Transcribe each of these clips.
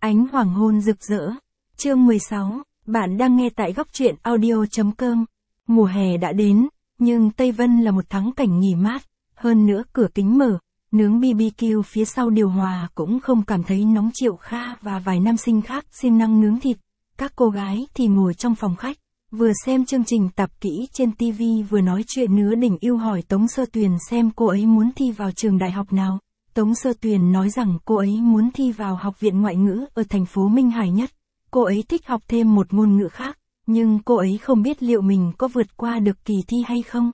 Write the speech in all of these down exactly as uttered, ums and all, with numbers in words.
Ánh hoàng hôn rực rỡ. Chương mười sáu, bạn đang nghe tại góc truyện audio chấm com. Mùa hè đã đến, nhưng Tây Vân là một thắng cảnh nghỉ mát, hơn nữa cửa kính mở, nướng bê bê kiu phía sau điều hòa cũng không cảm thấy nóng. Triệu Kha và vài nam sinh khác siêng năng nướng thịt, các cô gái thì ngồi trong phòng khách, vừa xem chương trình tạp kỹ trên ti vi vừa nói chuyện. Nứa Đình Yêu hỏi Tống Sơ Tuyền xem cô ấy muốn thi vào trường đại học nào. Tống Sơ Tuyền nói rằng cô ấy muốn thi vào học viện ngoại ngữ ở thành phố Minh Hải nhất. Cô ấy thích học thêm một ngôn ngữ khác, nhưng cô ấy không biết liệu mình có vượt qua được kỳ thi hay không.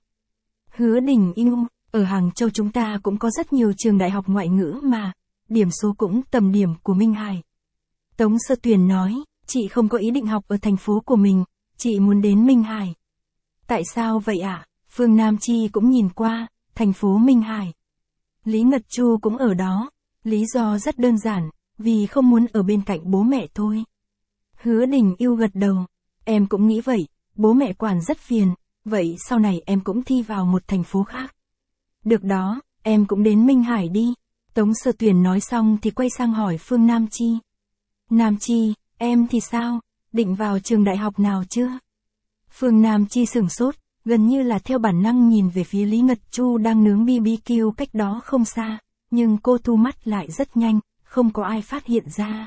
Hứa Đình Yêu, ở Hàng Châu chúng ta cũng có rất nhiều trường đại học ngoại ngữ mà, điểm số cũng tầm điểm của Minh Hải. Tống Sơ Tuyền nói, chị không có ý định học ở thành phố của mình, chị muốn đến Minh Hải. Tại sao vậy ạ? À? Phương Nam Chi cũng nhìn qua, thành phố Minh Hải. Lý Ngật Chu cũng ở đó, lý do rất đơn giản, vì không muốn ở bên cạnh bố mẹ thôi. Hứa Đình Yêu gật đầu, em cũng nghĩ vậy, bố mẹ quản rất phiền, vậy sau này em cũng thi vào một thành phố khác. Được đó, em cũng đến Minh Hải đi. Tống Sơ Tuyền nói xong thì quay sang hỏi Phương Nam Chi. Nam Chi, em thì sao, định vào trường đại học nào chưa? Phương Nam Chi sửng sốt, gần như là theo bản năng nhìn về phía Lý Ngật Chu đang nướng bê bê kiu cách đó không xa, nhưng cô thu mắt lại rất nhanh, không có ai phát hiện ra.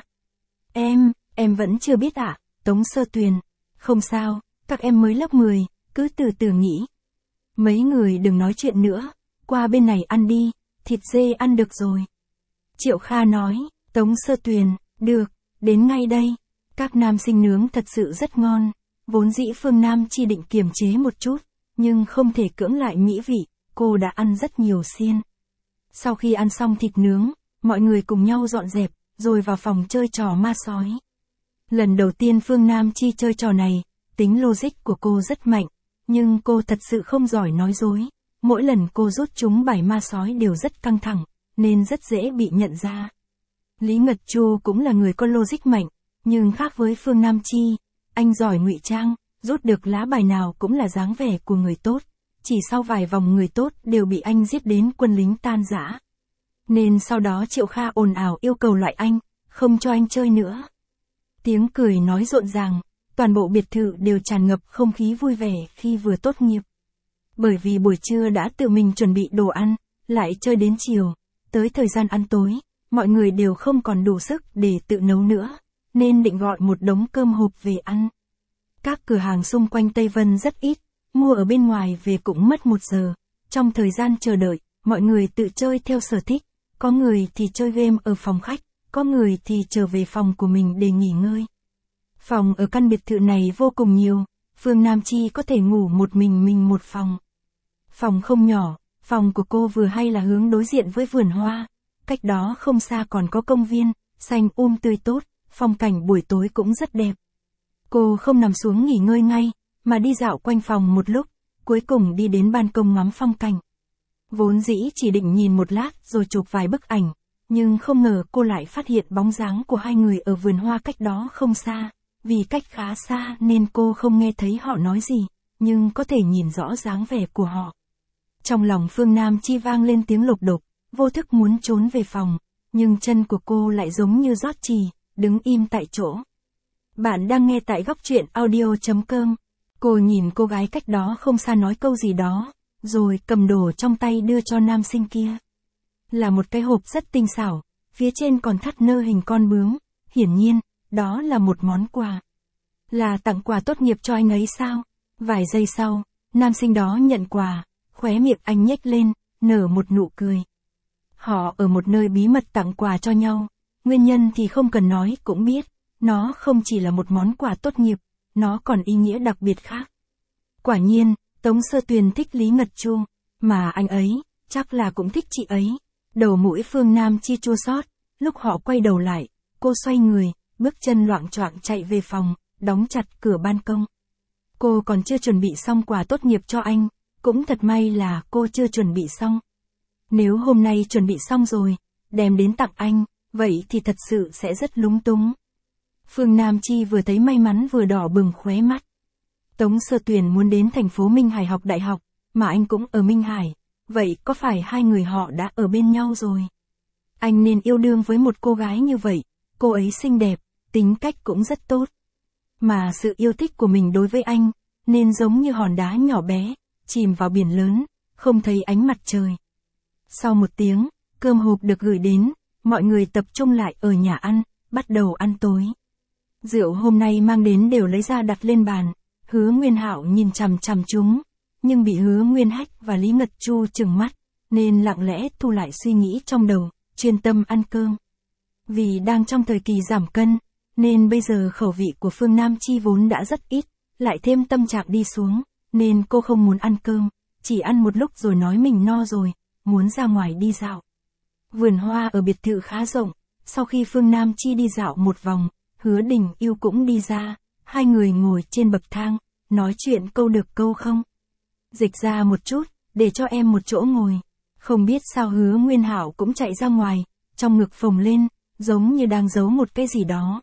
Em, em vẫn chưa biết ạ. À? Tống Sơ Tuyền, không sao, các em mới lớp mười, cứ từ từ nghĩ. Mấy người đừng nói chuyện nữa, qua bên này ăn đi, thịt dê ăn được rồi. Triệu Kha nói, Tống Sơ Tuyền, được, đến ngay đây. Các nam sinh nướng thật sự rất ngon, vốn dĩ Phương Nam Chi định kiềm chế một chút, nhưng không thể cưỡng lại mỹ vị, cô đã ăn rất nhiều xiên. Sau khi ăn xong thịt nướng, mọi người cùng nhau dọn dẹp, rồi vào phòng chơi trò ma sói. Lần đầu tiên Phương Nam Chi chơi trò này, tính logic của cô rất mạnh, nhưng cô thật sự không giỏi nói dối. Mỗi lần cô rút trúng bài ma sói đều rất căng thẳng, nên rất dễ bị nhận ra. Lý Ngật Chu cũng là người có logic mạnh, nhưng khác với Phương Nam Chi, anh giỏi ngụy trang, rút được lá bài nào cũng là dáng vẻ của người tốt. Chỉ sau vài vòng người tốt đều bị anh giết đến quân lính tan rã. Nên sau đó Triệu Kha ồn ào yêu cầu loại anh, không cho anh chơi nữa. Tiếng cười nói rộn ràng, toàn bộ biệt thự đều tràn ngập không khí vui vẻ khi vừa tốt nghiệp. Bởi vì buổi trưa đã tự mình chuẩn bị đồ ăn, lại chơi đến chiều, tới thời gian ăn tối, mọi người đều không còn đủ sức để tự nấu nữa, nên định gọi một đống cơm hộp về ăn. Các cửa hàng xung quanh Tây Vân rất ít, mua ở bên ngoài về cũng mất một giờ. Trong thời gian chờ đợi, mọi người tự chơi theo sở thích, có người thì chơi game ở phòng khách, có người thì trở về phòng của mình để nghỉ ngơi. Phòng ở căn biệt thự này vô cùng nhiều, Phương Nam Chi có thể ngủ một mình mình một phòng. Phòng không nhỏ, phòng của cô vừa hay là hướng đối diện với vườn hoa, cách đó không xa còn có công viên, xanh um tươi tốt, phong cảnh buổi tối cũng rất đẹp. Cô không nằm xuống nghỉ ngơi ngay, mà đi dạo quanh phòng một lúc, cuối cùng đi đến ban công ngắm phong cảnh. Vốn dĩ chỉ định nhìn một lát rồi chụp vài bức ảnh, nhưng không ngờ cô lại phát hiện bóng dáng của hai người ở vườn hoa cách đó không xa. Vì cách khá xa nên cô không nghe thấy họ nói gì, nhưng có thể nhìn rõ dáng vẻ của họ. Trong lòng Phương Nam Chi vang lên tiếng lục đục, vô thức muốn trốn về phòng, nhưng chân của cô lại giống như rót chì, đứng im tại chỗ. Bạn đang nghe tại góc truyện audio chấm com. Cô nhìn cô gái cách đó không xa nói câu gì đó, rồi cầm đồ trong tay đưa cho nam sinh kia. Là một cái hộp rất tinh xảo, phía trên còn thắt nơ hình con bướm, hiển nhiên, đó là một món quà. Là tặng quà tốt nghiệp cho anh ấy sao? Vài giây sau, nam sinh đó nhận quà, khóe miệng anh nhếch lên, nở một nụ cười. Họ ở một nơi bí mật tặng quà cho nhau, nguyên nhân thì không cần nói cũng biết, nó không chỉ là một món quà tốt nghiệp, nó còn ý nghĩa đặc biệt khác. Quả nhiên, Tống Sơ Tuyền thích Lý Ngật Chu, mà anh ấy, chắc là cũng thích chị ấy. Đầu mũi Phương Nam Chi chua xót, lúc họ quay đầu lại, cô xoay người, bước chân loạng choạng chạy về phòng, đóng chặt cửa ban công. Cô còn chưa chuẩn bị xong quà tốt nghiệp cho anh, cũng thật may là cô chưa chuẩn bị xong. Nếu hôm nay chuẩn bị xong rồi, đem đến tặng anh, vậy thì thật sự sẽ rất lúng túng. Phương Nam Chi vừa thấy may mắn vừa đỏ bừng khóe mắt. Tống Sơ Tuyền muốn đến thành phố Minh Hải học đại học, mà anh cũng ở Minh Hải, vậy có phải hai người họ đã ở bên nhau rồi? Anh nên yêu đương với một cô gái như vậy, cô ấy xinh đẹp, tính cách cũng rất tốt. Mà sự yêu thích của mình đối với anh, nên giống như hòn đá nhỏ bé, chìm vào biển lớn, không thấy ánh mặt trời. Sau một tiếng, cơm hộp được gửi đến, mọi người tập trung lại ở nhà ăn, bắt đầu ăn tối. Rượu hôm nay mang đến đều lấy ra đặt lên bàn, Hứa Nguyên Hạo nhìn chằm chằm chúng, nhưng bị Hứa Nguyên Hách và Lý Ngật Chu trừng mắt, nên lặng lẽ thu lại suy nghĩ trong đầu, chuyên tâm ăn cơm. Vì đang trong thời kỳ giảm cân, nên bây giờ khẩu vị của Phương Nam Chi vốn đã rất ít, lại thêm tâm trạng đi xuống, nên cô không muốn ăn cơm, chỉ ăn một lúc rồi nói mình no rồi, muốn ra ngoài đi dạo. Vườn hoa ở biệt thự khá rộng, sau khi Phương Nam Chi đi dạo một vòng, Hứa Đình Yêu cũng đi ra, hai người ngồi trên bậc thang, nói chuyện câu được câu không. Dịch ra một chút, để cho em một chỗ ngồi. Không biết sao Hứa Nguyên Hạo cũng chạy ra ngoài, trong ngực phồng lên, giống như đang giấu một cái gì đó.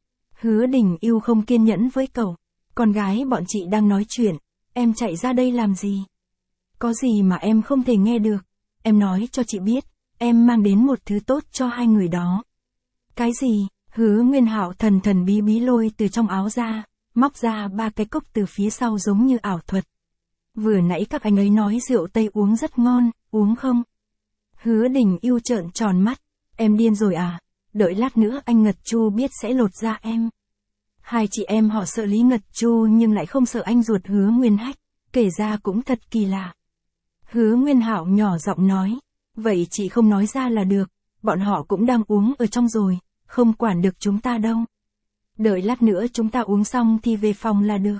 Hứa Đình Yêu không kiên nhẫn với cậu, con gái bọn chị đang nói chuyện, em chạy ra đây làm gì? Có gì mà em không thể nghe được, em nói cho chị biết, em mang đến một thứ tốt cho hai người đó. Cái gì? Hứa Nguyên Hạo thần thần bí bí lôi từ trong áo ra, móc ra ba cái cốc từ phía sau giống như ảo thuật. Vừa nãy các anh ấy nói rượu Tây uống rất ngon, uống không? Hứa Đình Yêu trợn tròn mắt, em điên rồi à? Đợi lát nữa anh Ngật Chu biết sẽ lột da em. Hai chị em họ sợ Lý Ngật Chu nhưng lại không sợ anh ruột Hứa Nguyên Hách, kể ra cũng thật kỳ lạ. Hứa Nguyên Hạo nhỏ giọng nói, vậy chị không nói ra là được, bọn họ cũng đang uống ở trong rồi, không quản được chúng ta đâu. Đợi lát nữa chúng ta uống xong thì về phòng là được.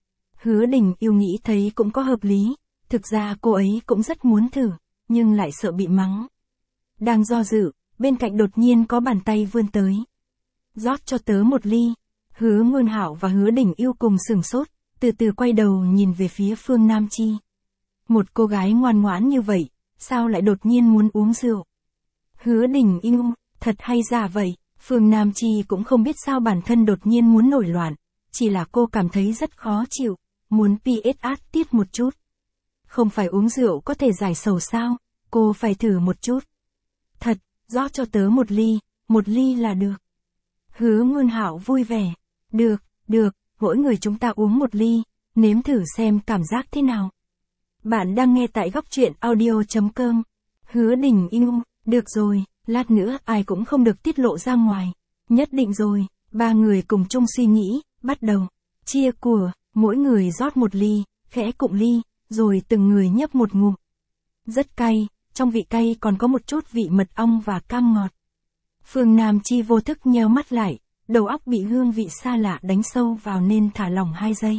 Hứa Đình Yêu nghĩ thấy cũng có hợp lý, thực ra cô ấy cũng rất muốn thử, nhưng lại sợ bị mắng. Đang do dự, bên cạnh đột nhiên có bàn tay vươn tới. Rót cho tớ một ly. Hứa Nguyên Hạo và Hứa Đình Yêu cùng sửng sốt, từ từ quay đầu nhìn về phía Phương Nam Chi. Một cô gái ngoan ngoãn như vậy, sao lại đột nhiên muốn uống rượu? Hứa Đình Yêu, thật hay giả vậy? Phương Nam Chi cũng không biết sao bản thân đột nhiên muốn nổi loạn, chỉ là cô cảm thấy rất khó chịu, muốn pê ét át tiết một chút. Không phải uống rượu có thể giải sầu sao, cô phải thử một chút. Thật, rót cho tớ một ly, một ly là được. Hứa Nguyên Hạo vui vẻ, được, được, mỗi người chúng ta uống một ly, nếm thử xem cảm giác thế nào. Bạn đang nghe tại góc truyện audio chấm com. Hứa Đình Yêu, được rồi, lát nữa ai cũng không được tiết lộ ra ngoài. Nhất định rồi, ba người cùng chung suy nghĩ, bắt đầu. Chia của, mỗi người rót một ly, khẽ cụng ly, rồi từng người nhấp một ngụm. Rất cay, trong vị cay còn có một chút vị mật ong và cam ngọt. Phương Nam Chi vô thức nheo mắt lại, đầu óc bị hương vị xa lạ đánh sâu vào nên thả lỏng hai giây.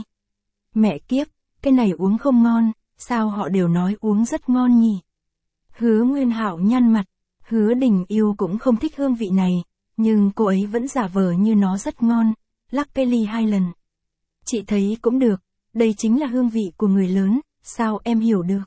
Mẹ kiếp, cái này uống không ngon, sao họ đều nói uống rất ngon nhỉ? Hứa Nguyên Hạo nhăn mặt, Hứa Đình Yêu cũng không thích hương vị này, nhưng cô ấy vẫn giả vờ như nó rất ngon, lắc cái ly hai lần. Chị thấy cũng được, đây chính là hương vị của người lớn, sao em hiểu được?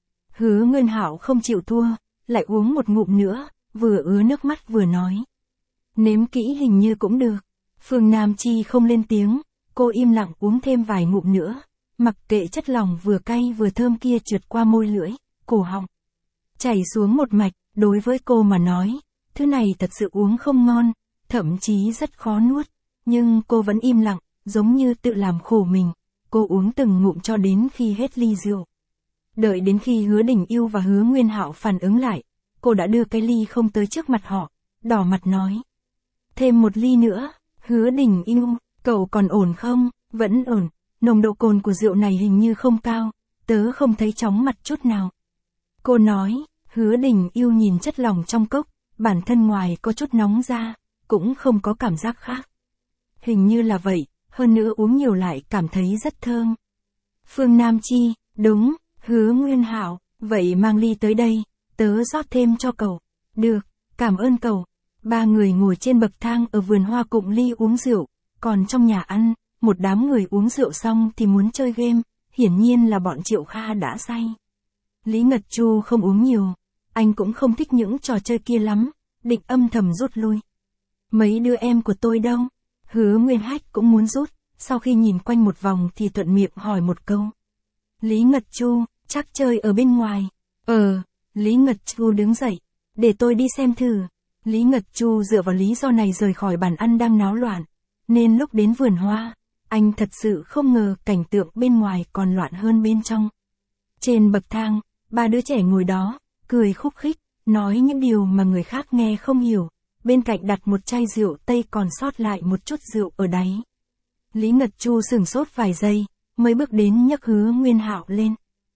Hứa Nguyên Hạo không chịu thua, lại uống một ngụm nữa, vừa ứa nước mắt vừa nói. Nếm kỹ hình như cũng được. Phương Nam Chi không lên tiếng, cô im lặng uống thêm vài ngụm nữa, mặc kệ chất lỏng vừa cay vừa thơm kia trượt qua môi lưỡi, cổ họng. Chảy xuống một mạch, đối với cô mà nói, thứ này thật sự uống không ngon, thậm chí rất khó nuốt, nhưng cô vẫn im lặng, giống như tự làm khổ mình, cô uống từng ngụm cho đến khi hết ly rượu. Đợi đến khi Hứa Đình Yêu và Hứa Nguyên Hạo phản ứng lại, cô đã đưa cái ly không tới trước mặt họ, đỏ mặt nói. Thêm một ly nữa, Hứa Đình Yêu, cậu còn ổn không? Vẫn ổn, nồng độ cồn của rượu này hình như không cao, tớ không thấy chóng mặt chút nào. Cô nói, Hứa Đình Yêu nhìn chất lỏng trong cốc, bản thân ngoài có chút nóng ra, cũng không có cảm giác khác. Hình như là vậy, hơn nữa uống nhiều lại cảm thấy rất thơm. Phương Nam Chi, đúng, Hứa Nguyên Hạo, vậy mang ly tới đây, tớ rót thêm cho cậu. Được, cảm ơn cậu. Ba người ngồi trên bậc thang ở vườn hoa cụng ly uống rượu, còn trong nhà ăn, một đám người uống rượu xong thì muốn chơi game, hiển nhiên là bọn Triệu Kha đã say. Lý Ngật Chu không uống nhiều, anh cũng không thích những trò chơi kia lắm, định âm thầm rút lui. Mấy đứa em của tôi đâu? Hứa Nguyên Hách cũng muốn rút, sau khi nhìn quanh một vòng thì thuận miệng hỏi một câu. Lý Ngật Chu, chắc chơi ở bên ngoài. Ờ, Lý Ngật Chu đứng dậy, để tôi đi xem thử. Lý Ngật Chu dựa vào lý do này rời khỏi bàn ăn đang náo loạn, nên lúc đến vườn hoa, anh thật sự không ngờ cảnh tượng bên ngoài còn loạn hơn bên trong. Trên bậc thang, ba đứa trẻ ngồi đó, cười khúc khích, nói những điều mà người khác nghe không hiểu, bên cạnh đặt một chai rượu Tây còn sót lại một chút rượu ở đáy. Lý Ngật Chu sửng sốt vài giây, mới bước đến nhấc Hứa Nguyên Hạo lên.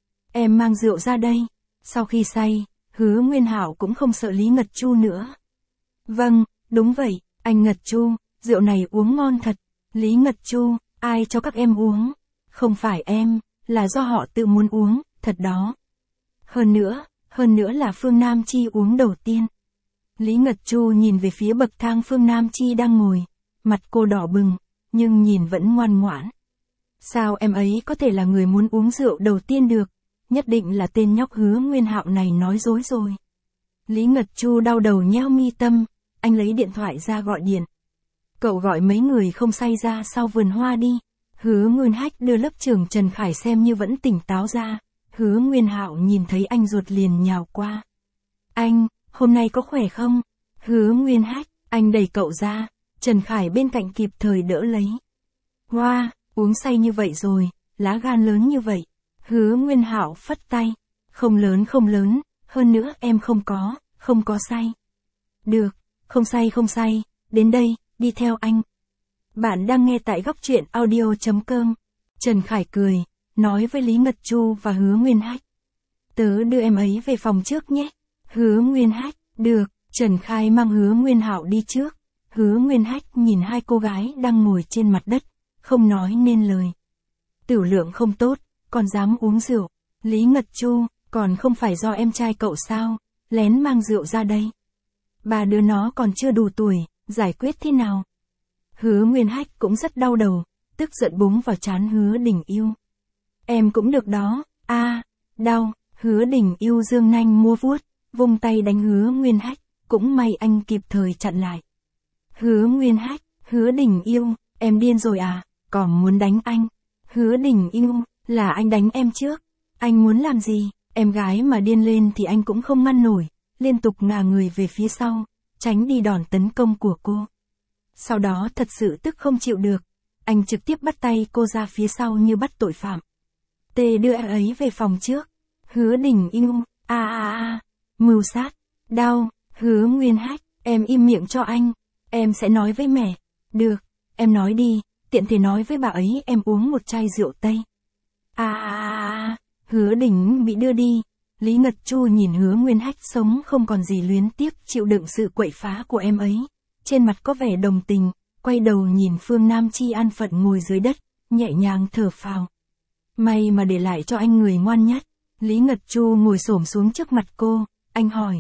Em mang rượu ra đây. Sau khi say, Hứa Nguyên Hạo cũng không sợ Lý Ngật Chu nữa. Vâng, đúng vậy, anh Ngật Chu, rượu này uống ngon thật. Lý Ngật Chu, ai cho các em uống? Không phải em, là do họ tự muốn uống, thật đó. Hơn nữa, hơn nữa là Phương Nam Chi uống đầu tiên. Lý Ngật Chu nhìn về phía bậc thang Phương Nam Chi đang ngồi, mặt cô đỏ bừng, nhưng nhìn vẫn ngoan ngoãn. Sao em ấy có thể là người muốn uống rượu đầu tiên được? Nhất định là tên nhóc Hứa Nguyên Hạo này nói dối rồi. Lý Ngật Chu đau đầu nheo mi tâm, anh lấy điện thoại ra gọi điện. Cậu gọi mấy người không say ra sau vườn hoa đi. Hứa Nguyên Hách đưa lớp trưởng Trần Khải xem như vẫn tỉnh táo ra. Hứa Nguyên Hạo nhìn thấy anh ruột liền nhào qua. Anh, hôm nay có khỏe không? Hứa Nguyên Hách, anh đẩy cậu ra. Trần Khải bên cạnh kịp thời đỡ lấy. Hoa, uống say như vậy rồi, lá gan lớn như vậy. Hứa Nguyên Hạo phất tay. Không lớn không lớn, hơn nữa em không có, không có say. Được, không say không say, đến đây, đi theo anh. Bạn đang nghe tại góc truyện audio chấm com. Trần Khải cười, nói với Lý Ngật Chu và Hứa Nguyên Hách. Tớ đưa em ấy về phòng trước nhé. Hứa Nguyên Hách, được, Trần Khai mang Hứa Nguyên Hạo đi trước. Hứa Nguyên Hách nhìn hai cô gái đang ngồi trên mặt đất, không nói nên lời. Tửu lượng không tốt, còn dám uống rượu. Lý Ngật Chu, còn không phải do em trai cậu sao, lén mang rượu ra đây. Ba đứa nó còn chưa đủ tuổi, giải quyết thế nào? Hứa Nguyên Hách cũng rất đau đầu, tức giận búng vào trán Hứa Đình Yêu. Em cũng được đó, a, à, đau. Hứa Đình Yêu giương nanh mua vuốt, vung tay đánh Hứa Nguyên Hách, cũng may anh kịp thời chặn lại. Hứa Nguyên Hách, Hứa Đình Yêu, em điên rồi à, còn muốn đánh anh? Hứa Đình Yêu, là anh đánh em trước. Anh muốn làm gì? Em gái mà điên lên thì anh cũng không ngăn nổi, liên tục ngả người về phía sau, tránh đi đòn tấn công của cô. Sau đó thật sự tức không chịu được, anh trực tiếp bắt tay cô ra phía sau như bắt tội phạm. Tê đưa em ấy về phòng trước. Hứa Đình Yêu, a a a, mưu sát, đau. Hứa Nguyên Hách, em im miệng cho anh, em sẽ nói với mẹ. Được, em nói đi, tiện thể nói với bà ấy em uống một chai rượu Tây. A a a, Hứa Đình bị đưa đi. Lý Ngật Chu nhìn Hứa Nguyên Hách sống không còn gì luyến tiếc chịu đựng sự quậy phá của em ấy. Trên mặt có vẻ đồng tình, quay đầu nhìn Phương Nam Chi an phận ngồi dưới đất, nhẹ nhàng thở phào. May mà để lại cho anh người ngoan nhất. Lý Ngật Chu ngồi xổm xuống trước mặt cô, anh hỏi.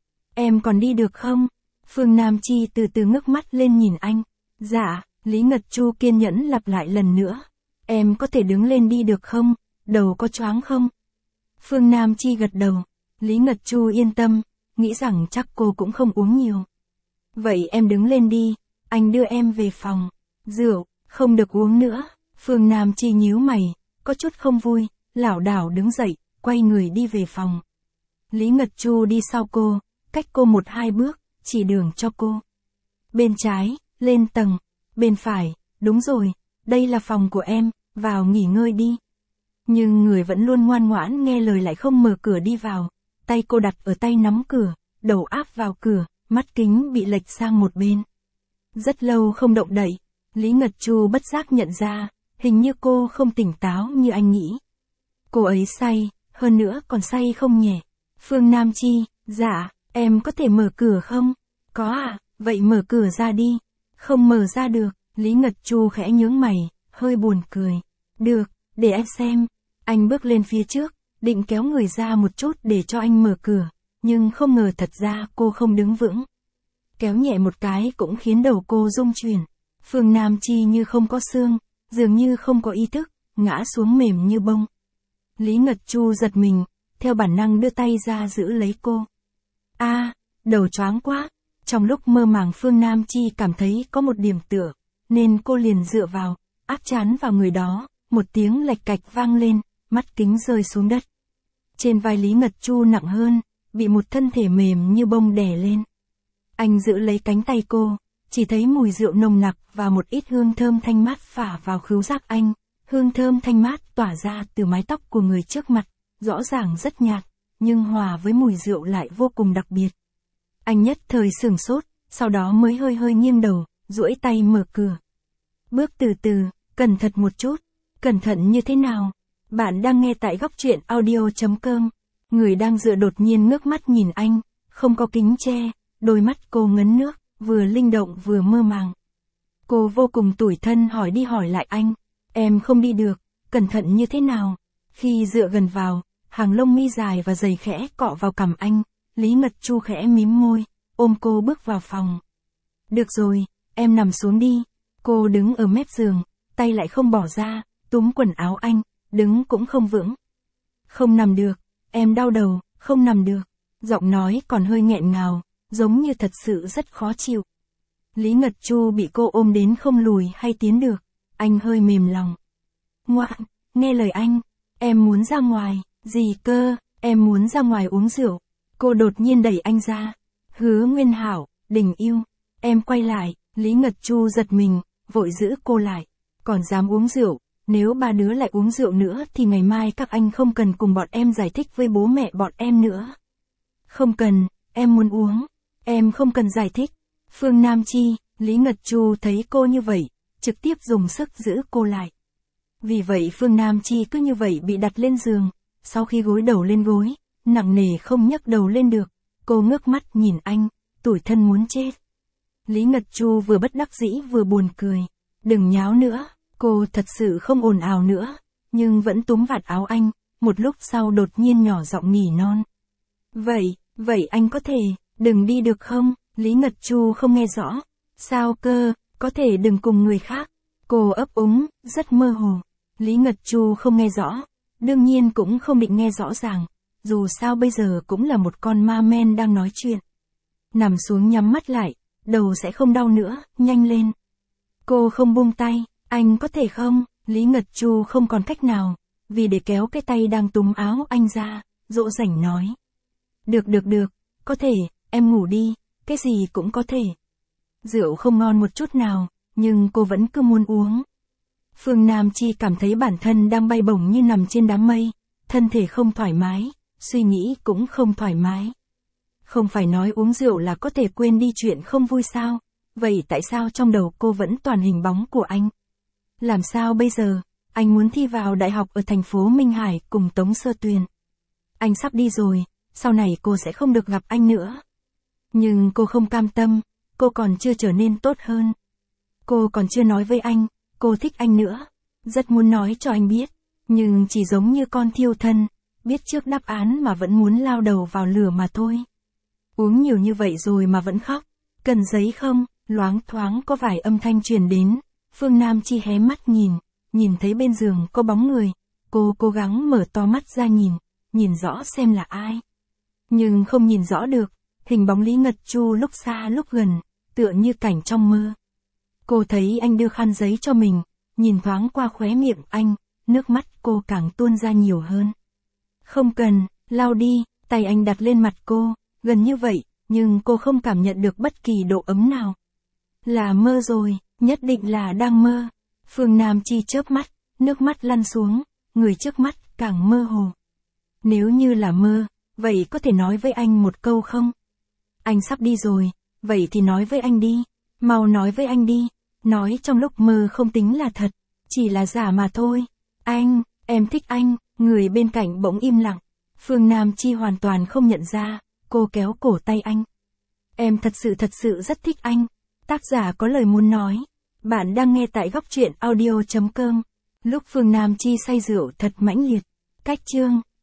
Em còn đi được không? Phương Nam Chi từ từ ngước mắt lên nhìn anh. Dạ, Lý Ngật Chu kiên nhẫn lặp lại lần nữa. Em có thể đứng lên đi được không? Đầu có choáng không? Phương Nam Chi gật đầu. Lý Ngật Chu yên tâm, nghĩ rằng chắc cô cũng không uống nhiều. Vậy em đứng lên đi, anh đưa em về phòng. Rượu, không được uống nữa. Phương Nam Chi nhíu mày, có chút không vui, lảo đảo đứng dậy, quay người đi về phòng. Lý Ngật Chu đi sau cô, cách cô một hai bước, chỉ đường cho cô. Bên trái, lên tầng. Bên phải, đúng rồi, đây là phòng của em, vào nghỉ ngơi đi. Nhưng người vẫn luôn ngoan ngoãn nghe lời lại không mở cửa đi vào. Tay cô đặt ở tay nắm cửa, đầu áp vào cửa, mắt kính bị lệch sang một bên. Rất lâu không động đậy, Lý Ngật Chu bất giác nhận ra, hình như cô không tỉnh táo như anh nghĩ. Cô ấy say, hơn nữa còn say không nhẹ. Phương Nam Chi, dạ, em có thể mở cửa không? Có à, vậy mở cửa ra đi. Không mở ra được, Lý Ngật Chu khẽ nhướng mày, hơi buồn cười. Được, để em xem. Anh bước lên phía trước, định kéo người ra một chút để cho anh mở cửa, nhưng không ngờ thật ra cô không đứng vững. Kéo nhẹ một cái cũng khiến đầu cô rung chuyển. Phương Nam Chi như không có xương, dường như không có ý thức, ngã xuống mềm như bông. Lý Ngật Chu giật mình, theo bản năng đưa tay ra giữ lấy cô. A, à, đầu choáng quá. Trong lúc mơ màng Phương Nam Chi cảm thấy có một điểm tựa, nên cô liền dựa vào, áp trán vào người đó, một tiếng lạch cạch vang lên, mắt kính rơi xuống đất. Trên vai Lý Ngật Chu nặng hơn, bị một thân thể mềm như bông đè lên. Anh giữ lấy cánh tay cô, chỉ thấy mùi rượu nồng nặc và một ít hương thơm thanh mát phả vào khứu giác anh. Hương thơm thanh mát tỏa ra từ mái tóc của người trước mặt, rõ ràng rất nhạt, nhưng hòa với mùi rượu lại vô cùng đặc biệt. Anh nhất thời sửng sốt, sau đó mới hơi hơi nghiêng đầu, duỗi tay mở cửa. Bước từ từ, cẩn thận một chút. Cẩn thận như thế nào? Bạn đang nghe tại góc truyện audio chấm com. Người đang dựa đột nhiên ngước mắt nhìn anh, không có kính che, đôi mắt cô ngấn nước, vừa linh động vừa mơ màng. Cô vô cùng tủi thân hỏi đi hỏi lại anh, em không đi được, cẩn thận như thế nào? Khi dựa gần vào, hàng lông mi dài và dày khẽ cọ vào cằm anh, Lý Ngật Chu khẽ mím môi, ôm cô bước vào phòng. Được rồi, em nằm xuống đi. Cô đứng ở mép giường, tay lại không bỏ ra, túm quần áo anh, đứng cũng không vững. Không nằm được, em đau đầu, không nằm được. Giọng nói còn hơi nghẹn ngào, giống như thật sự rất khó chịu. Lý Ngật Chu bị cô ôm đến không lùi hay tiến được, anh hơi mềm lòng. Ngoan, nghe lời anh, em muốn ra ngoài. Gì cơ, em muốn ra ngoài uống rượu. Cô đột nhiên đẩy anh ra. Hứa Nguyên Hảo, Đình yêu, em quay lại. Lý Ngật Chu giật mình, vội giữ cô lại. Còn dám uống rượu, nếu ba đứa lại uống rượu nữa thì ngày mai các anh không cần cùng bọn em giải thích với bố mẹ bọn em nữa. Không cần, em muốn uống. Em không cần giải thích. Phương Nam Chi, Lý Ngật Chu thấy cô như vậy, trực tiếp dùng sức giữ cô lại. Vì vậy Phương Nam Chi cứ như vậy bị đặt lên giường, sau khi gối đầu lên gối, nặng nề không nhấc đầu lên được, cô ngước mắt nhìn anh, tủi thân muốn chết. Lý Ngật Chu vừa bất đắc dĩ vừa buồn cười. Đừng nháo nữa, cô thật sự không ồn ào nữa, nhưng vẫn túm vạt áo anh, một lúc sau đột nhiên nhỏ giọng nỉ non. Vậy, vậy anh có thể, đừng đi được không? Lý Ngật Chu không nghe rõ. Sao cơ, có thể đừng cùng người khác. Cô ấp úng, rất mơ hồ. Lý Ngật Chu không nghe rõ, đương nhiên cũng không định nghe rõ ràng, dù sao bây giờ cũng là một con ma men đang nói chuyện. Nằm xuống nhắm mắt lại, đầu sẽ không đau nữa, nhanh lên. Cô không buông tay, anh có thể không? Lý Ngật Chu không còn cách nào, vì để kéo cái tay đang túm áo anh ra, dỗ dành nói. Được được được, có thể, em ngủ đi, cái gì cũng có thể. Rượu không ngon một chút nào, nhưng cô vẫn cứ muốn uống. Phương Nam Chi cảm thấy bản thân đang bay bổng như nằm trên đám mây, thân thể không thoải mái, suy nghĩ cũng không thoải mái. Không phải nói uống rượu là có thể quên đi chuyện không vui sao, vậy tại sao trong đầu cô vẫn toàn hình bóng của anh? Làm sao bây giờ, anh muốn thi vào đại học ở thành phố Minh Hải cùng Tống Sơ Tuyền. Anh sắp đi rồi, sau này cô sẽ không được gặp anh nữa. Nhưng cô không cam tâm, cô còn chưa trở nên tốt hơn. Cô còn chưa nói với anh, cô thích anh nữa. Rất muốn nói cho anh biết, nhưng chỉ giống như con thiêu thân, biết trước đáp án mà vẫn muốn lao đầu vào lửa mà thôi. Uống nhiều như vậy rồi mà vẫn khóc. Cần giấy không? Loáng thoáng có vài âm thanh truyền đến. Phương Nam Chi hé mắt nhìn, nhìn thấy bên giường có bóng người. Cô cố gắng mở to mắt ra nhìn, nhìn rõ xem là ai. Nhưng không nhìn rõ được, hình bóng Lý Ngật Chu lúc xa lúc gần, tựa như cảnh trong mơ. Cô thấy anh đưa khăn giấy cho mình, nhìn thoáng qua khóe miệng anh, nước mắt cô càng tuôn ra nhiều hơn. Không cần, lau đi, tay anh đặt lên mặt cô, gần như vậy, nhưng cô không cảm nhận được bất kỳ độ ấm nào. Là mơ rồi, nhất định là đang mơ. Phương Nam Chi chớp mắt, nước mắt lăn xuống, người trước mắt càng mơ hồ. Nếu như là mơ, vậy có thể nói với anh một câu không? Anh sắp đi rồi, vậy thì nói với anh đi, mau nói với anh đi. Nói trong lúc mơ không tính là thật, chỉ là giả mà thôi. Anh, em thích anh. Người bên cạnh bỗng im lặng. Phương Nam Chi hoàn toàn không nhận ra, cô kéo cổ tay anh. Em thật sự thật sự rất thích anh. Tác giả có lời muốn nói. Bạn đang nghe tại góc truyện audio chấm com. Lúc Phương Nam Chi say rượu thật mãnh liệt. Cách chương